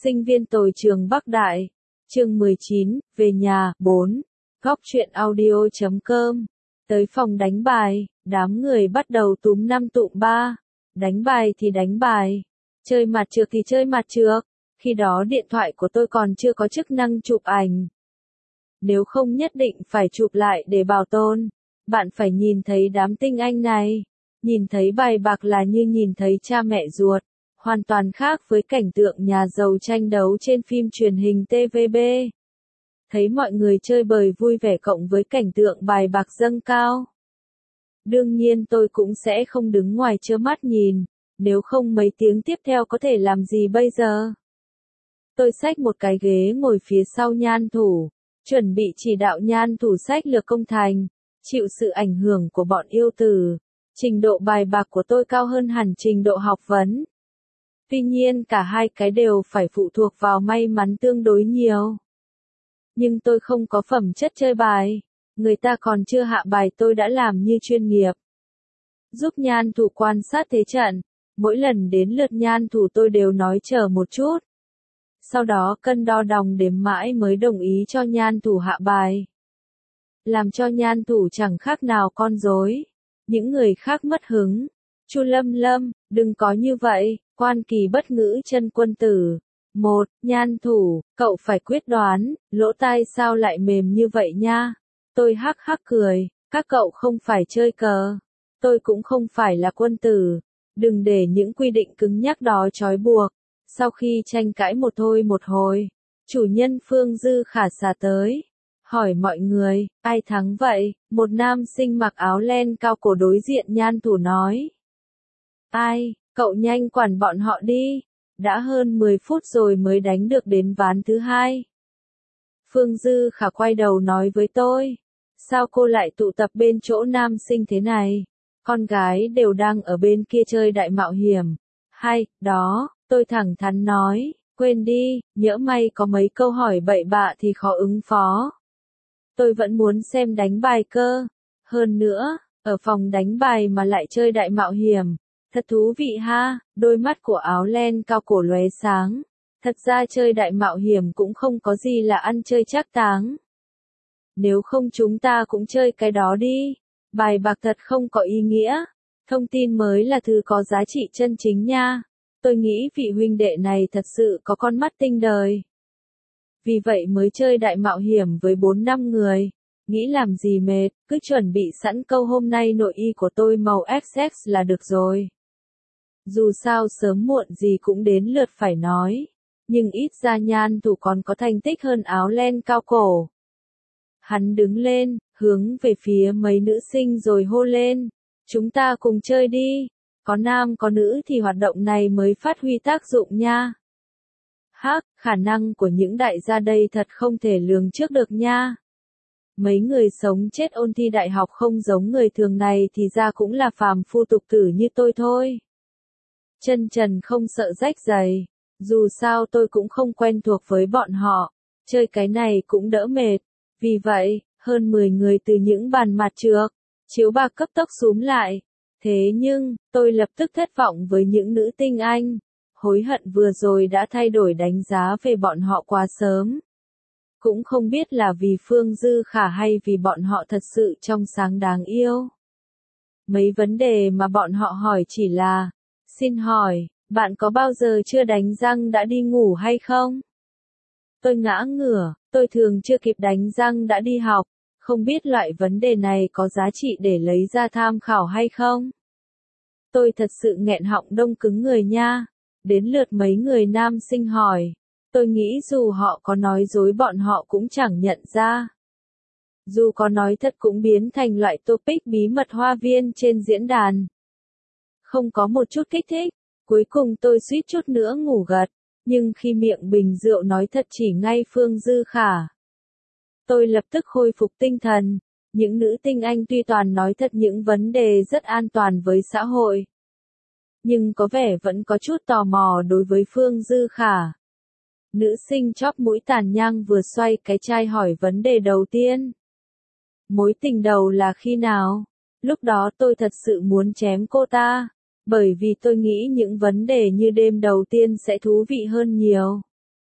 Sinh viên tồi trường Bắc Đại. Chương 19, về nhà. 4. Góc truyện audio.com. Tới phòng đánh bài, đám người bắt đầu túm năm tụm ba. Đánh bài thì đánh bài. Chơi mặt trược thì chơi mặt trược. Khi đó điện thoại của tôi còn chưa có chức năng chụp ảnh. Nếu không nhất định phải chụp lại để bảo tồn. Bạn phải nhìn thấy đám tinh anh này. Nhìn thấy bài bạc là như nhìn thấy cha mẹ ruột. Hoàn toàn khác với cảnh tượng nhà giàu tranh đấu trên phim truyền hình TVB. Thấy mọi người chơi bời vui vẻ cộng với cảnh tượng bài bạc dâng cao. Đương nhiên tôi cũng sẽ không đứng ngoài trơ mắt nhìn, nếu không mấy tiếng tiếp theo có thể làm gì bây giờ. Tôi xách một cái ghế ngồi phía sau Nhan Thủ, chuẩn bị chỉ đạo Nhan Thủ sách lược công thành, chịu sự ảnh hưởng của bọn yêu tử. Trình độ bài bạc của tôi cao hơn hẳn trình độ học vấn. Tuy nhiên cả hai cái đều phải phụ thuộc vào may mắn tương đối nhiều. Nhưng tôi không có phẩm chất chơi bài. Người ta còn chưa hạ bài tôi đã làm như chuyên nghiệp. Giúp Nhan Thủ quan sát thế trận. Mỗi lần đến lượt Nhan Thủ tôi đều nói chờ một chút. Sau đó cân đo đong đếm mãi mới đồng ý cho Nhan Thủ hạ bài. Làm cho Nhan Thủ chẳng khác nào con rối. Những người khác mất hứng. Chu Lâm Lâm, đừng có như vậy, Quan Kỳ bất ngữ chân quân tử. 1. Nhan Thủ, cậu phải quyết đoán, lỗ tai sao lại mềm như vậy nha. Tôi hắc hắc cười, các cậu không phải chơi cờ. Tôi cũng không phải là quân tử. Đừng để những quy định cứng nhắc đó trói buộc. Sau khi tranh cãi một thôi một hồi, chủ nhân Phương Dư Khả xả tới. Hỏi mọi người, ai thắng vậy? Một nam sinh mặc áo len cao cổ đối diện Nhan Thủ nói. Ai, cậu nhanh quản bọn họ đi. Đã hơn 10 phút rồi mới đánh được đến ván thứ hai. Phương Dư Khả quay đầu nói với tôi. Sao cô lại tụ tập bên chỗ nam sinh thế này? Con gái đều đang ở bên kia chơi đại mạo hiểm. Hay, đó, tôi thẳng thắn nói. Quên đi, nhỡ may có mấy câu hỏi bậy bạ thì khó ứng phó. Tôi vẫn muốn xem đánh bài cơ. Hơn nữa, ở phòng đánh bài mà lại chơi đại mạo hiểm. Thật thú vị ha, đôi mắt của áo len cao cổ lóe sáng. Thật ra chơi đại mạo hiểm cũng không có gì là ăn chơi trác táng. Nếu không chúng ta cũng chơi cái đó đi. Bài bạc thật không có ý nghĩa. Thông tin mới là thứ có giá trị chân chính nha. Tôi nghĩ vị huynh đệ này thật sự có con mắt tinh đời. Vì vậy mới chơi đại mạo hiểm với 4-5 người. Nghĩ làm gì mệt, cứ chuẩn bị sẵn câu hôm nay nội y của tôi màu XX là được rồi. Dù sao sớm muộn gì cũng đến lượt phải nói. Nhưng ít ra Nhan Thủ còn có thành tích hơn áo len cao cổ. Hắn đứng lên, hướng về phía mấy nữ sinh rồi hô lên. Chúng ta cùng chơi đi. Có nam có nữ thì hoạt động này mới phát huy tác dụng nha. Hắc, khả năng của những đại gia đây thật không thể lường trước được nha. Mấy người sống chết ôn thi đại học không giống người thường này thì ra cũng là phàm phu tục tử như tôi thôi. Chân trần không sợ rách giày. Dù sao tôi cũng không quen thuộc với bọn họ. Chơi cái này cũng đỡ mệt. Vì vậy, hơn 10 người từ những bàn mặt trược, chiếu bạc cấp tốc xúm lại. Thế nhưng, tôi lập tức thất vọng với những nữ tinh anh. Hối hận vừa rồi đã thay đổi đánh giá về bọn họ quá sớm. Cũng không biết là vì Phương Dư Khả hay vì bọn họ thật sự trong sáng đáng yêu. Mấy vấn đề mà bọn họ hỏi chỉ là, xin hỏi, bạn có bao giờ chưa đánh răng đã đi ngủ hay không? Tôi ngã ngửa, tôi thường chưa kịp đánh răng đã đi học, không biết loại vấn đề này có giá trị để lấy ra tham khảo hay không? Tôi thật sự nghẹn họng đông cứng người nha. Đến lượt mấy người nam sinh hỏi. Tôi nghĩ dù họ có nói dối bọn họ cũng chẳng nhận ra. Dù có nói thật cũng biến thành loại topic bí mật hoa viên trên diễn đàn. Không có một chút kích thích. Cuối cùng tôi suýt chút nữa ngủ gật. Nhưng khi miệng bình rượu nói thật chỉ ngay Phương Dư Khả. Tôi lập tức khôi phục tinh thần. Những nữ tinh anh tuy toàn nói thật những vấn đề rất an toàn với xã hội. Nhưng có vẻ vẫn có chút tò mò đối với Phương Dư Khả. Nữ sinh chóp mũi tàn nhang vừa xoay cái chai hỏi vấn đề đầu tiên. Mối tình đầu là khi nào? Lúc đó tôi thật sự muốn chém cô ta. Bởi vì tôi nghĩ những vấn đề như đêm đầu tiên sẽ thú vị hơn nhiều.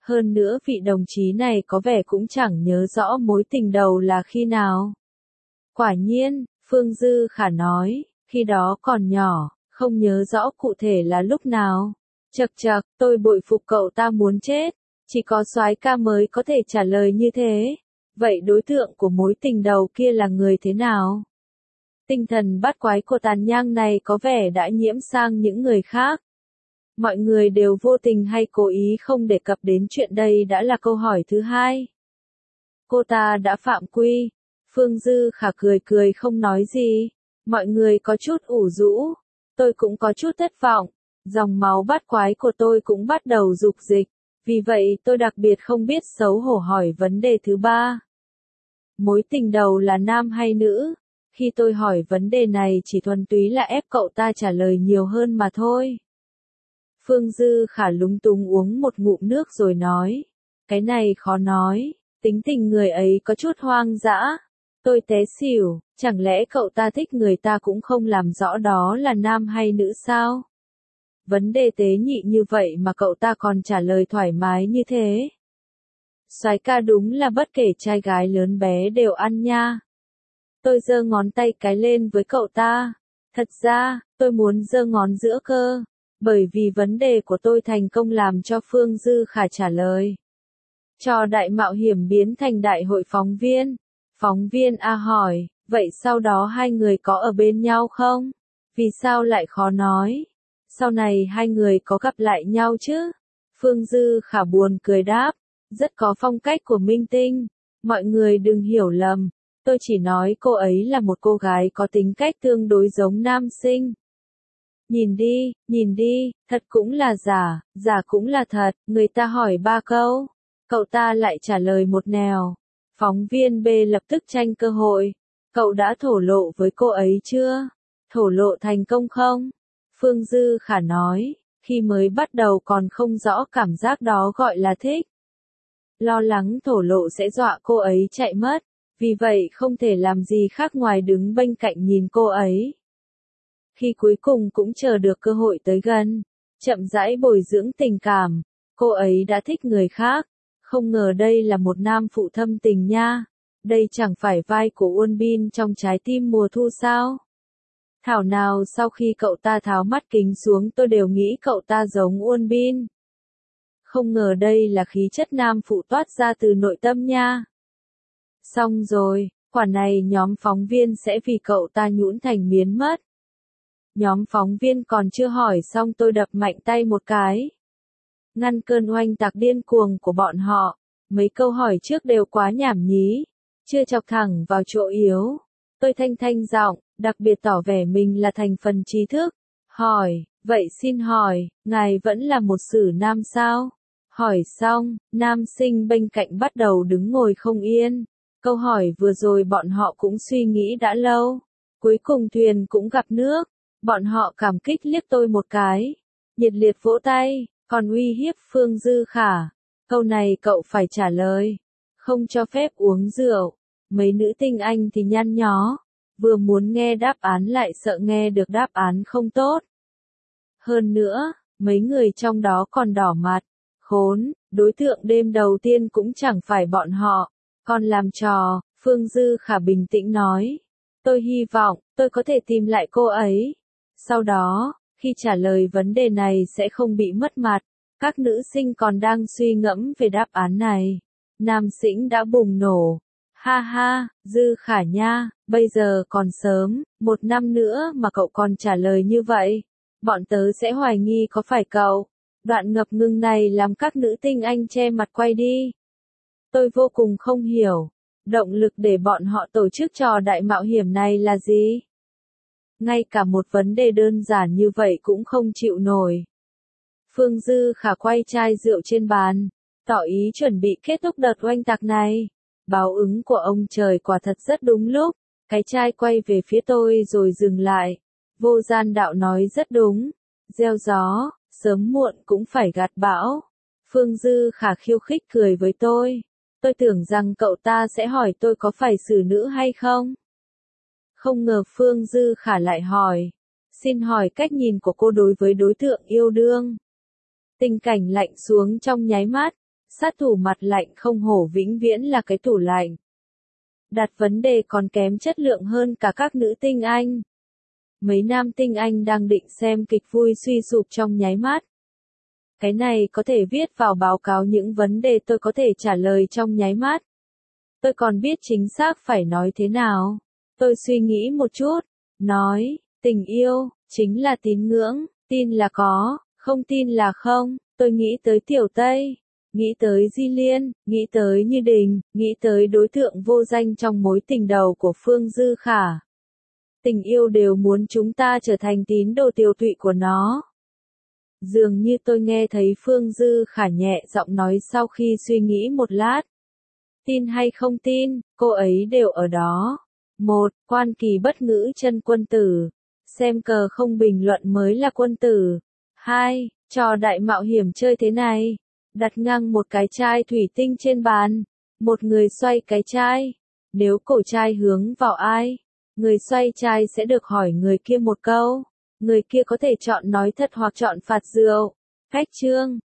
Hơn nữa vị đồng chí này có vẻ cũng chẳng nhớ rõ mối tình đầu là khi nào. Quả nhiên, Phương Dư Khả nói, khi đó còn nhỏ, không nhớ rõ cụ thể là lúc nào. Chậc chậc, tôi bội phục cậu ta muốn chết, chỉ có soái ca mới có thể trả lời như thế. Vậy đối tượng của mối tình đầu kia là người thế nào? Tinh thần bắt quái của Tàn Nhang này có vẻ đã nhiễm sang những người khác. Mọi người đều vô tình hay cố ý không đề cập đến chuyện đây đã là câu hỏi thứ hai. Cô ta đã phạm quy. Phương Dư Khả cười cười không nói gì. Mọi người có chút ủ rũ. Tôi cũng có chút thất vọng. Dòng máu bắt quái của tôi cũng bắt đầu rục dịch. Vì vậy tôi đặc biệt không biết xấu hổ hỏi vấn đề thứ ba. Mối tình đầu là nam hay nữ? Khi tôi hỏi vấn đề này chỉ thuần túy là ép cậu ta trả lời nhiều hơn mà thôi. Phương Dư Khả lúng túng uống một ngụm nước rồi nói. Cái này khó nói, tính tình người ấy có chút hoang dã. Tôi té xỉu, chẳng lẽ cậu ta thích người ta cũng không làm rõ đó là nam hay nữ sao? Vấn đề tế nhị như vậy mà cậu ta còn trả lời thoải mái như thế. Soái ca đúng là bất kể trai gái lớn bé đều ăn nha. Tôi giơ ngón tay cái lên với cậu ta. Thật ra, tôi muốn giơ ngón giữa cơ. Bởi vì vấn đề của tôi thành công làm cho Phương Dư Khả trả lời. Trò đại mạo hiểm biến thành đại hội phóng viên. Phóng viên A hỏi, vậy sau đó hai người có ở bên nhau không? Vì sao lại khó nói? Sau này hai người có gặp lại nhau chứ? Phương Dư Khả buồn cười đáp, rất có phong cách của minh tinh. Mọi người đừng hiểu lầm, tôi chỉ nói cô ấy là một cô gái có tính cách tương đối giống nam sinh. Nhìn đi, thật cũng là giả, giả cũng là thật, người ta hỏi 3 câu, cậu ta lại trả lời một nẻo. Phóng viên B lập tức tranh cơ hội, cậu đã thổ lộ với cô ấy chưa? Thổ lộ thành công không? Phương Dư Khả nói, khi mới bắt đầu còn không rõ cảm giác đó gọi là thích. Lo lắng thổ lộ sẽ dọa cô ấy chạy mất, vì vậy không thể làm gì khác ngoài đứng bên cạnh nhìn cô ấy. Khi cuối cùng cũng chờ được cơ hội tới gần, chậm rãi bồi dưỡng tình cảm, cô ấy đã thích người khác. Không ngờ đây là một nam phụ thâm tình nha. Đây chẳng phải vai của Uôn Bin trong Trái tim mùa thu sao? Thảo nào sau khi cậu ta tháo mắt kính xuống tôi đều nghĩ cậu ta giống Uôn Bin. Không ngờ đây là khí chất nam phụ toát ra từ nội tâm nha. Xong rồi, quả này nhóm phóng viên sẽ vì cậu ta nhũn thành miến mất. Nhóm phóng viên còn chưa hỏi xong tôi đập mạnh tay một cái. Ngăn cơn oanh tạc điên cuồng của bọn họ. Mấy câu hỏi trước đều quá nhảm nhí, chưa chọc thẳng vào chỗ yếu. Tôi thanh giọng, đặc biệt tỏ vẻ mình là thành phần trí thức. Hỏi, vậy xin hỏi, ngài vẫn là một sử nam sao? Hỏi xong, nam sinh bên cạnh bắt đầu đứng ngồi không yên. Câu hỏi vừa rồi bọn họ cũng suy nghĩ đã lâu. Cuối cùng thuyền cũng gặp nước. Bọn họ cảm kích liếc tôi một cái. Nhiệt liệt vỗ tay, còn uy hiếp Phương Dư Khả. Câu này cậu phải trả lời. Không cho phép uống rượu. Mấy nữ tinh Anh thì nhăn nhó. Vừa muốn nghe đáp án lại sợ nghe được đáp án không tốt. Hơn nữa, mấy người trong đó còn đỏ mặt. Khốn, đối tượng đêm đầu tiên cũng chẳng phải bọn họ. Còn làm trò, Phương Dư Khả bình tĩnh nói. Tôi hy vọng, tôi có thể tìm lại cô ấy. Sau đó, khi trả lời vấn đề này sẽ không bị mất mặt. Các nữ sinh còn đang suy ngẫm về đáp án này. Nam sinh đã bùng nổ. Ha ha, Dư Khả nha, bây giờ còn sớm, 1 năm nữa mà cậu còn trả lời như vậy. Bọn tớ sẽ hoài nghi có phải cậu. Đoạn ngập ngừng này làm các nữ tinh Anh che mặt quay đi. Tôi vô cùng không hiểu. Động lực để bọn họ tổ chức trò đại mạo hiểm này là gì? Ngay cả một vấn đề đơn giản như vậy cũng không chịu nổi. Phương Dư Khả quay chai rượu trên bàn, tỏ ý chuẩn bị kết thúc đợt oanh tạc này. Báo ứng của ông trời quả thật rất đúng lúc. Cái chai quay về phía tôi rồi dừng lại. Vô Gian Đạo nói rất đúng. Gieo gió, sớm muộn cũng phải gặt bão. Phương Dư Khả khiêu khích cười với tôi. Tôi tưởng rằng cậu ta sẽ hỏi tôi có phải xử nữ hay không. Không ngờ Phương Dư Khả lại hỏi. Xin hỏi cách nhìn của cô đối với đối tượng yêu đương. Tình cảnh lạnh xuống trong nháy mắt. sát thủ mặt lạnh không hổ vĩnh viễn là cái tủ lạnh. Đặt vấn đề còn kém chất lượng hơn cả các nữ tinh anh. Mấy nam tinh anh đang định xem kịch vui suy sụp trong nháy mắt. Cái này có thể viết vào báo cáo những vấn đề tôi có thể trả lời trong nháy mắt. Tôi còn biết chính xác phải nói thế nào. Tôi suy nghĩ một chút, nói, tình yêu, chính là tín ngưỡng, tin là có, không tin là không. Tôi nghĩ tới Tiểu Tây, nghĩ tới Di Liên, nghĩ tới Như Đình, nghĩ tới đối tượng vô danh trong mối tình đầu của Phương Dư Khả. Tình yêu đều muốn chúng ta trở thành tín đồ tiều tụy của nó. Dường như tôi nghe thấy Phương Dư Khả nhẹ giọng nói sau khi suy nghĩ một lát. Tin hay không tin, cô ấy đều ở đó. 1. Quan kỳ bất ngữ chân quân tử. Xem cờ không bình luận mới là quân tử. 2. Trò đại mạo hiểm chơi thế này. Đặt ngang một cái chai thủy tinh trên bàn. Một người xoay cái chai. Nếu cổ chai hướng vào ai, người xoay chai sẽ được hỏi người kia một câu. Người kia có thể chọn nói thật hoặc chọn phạt rượu. Cách chương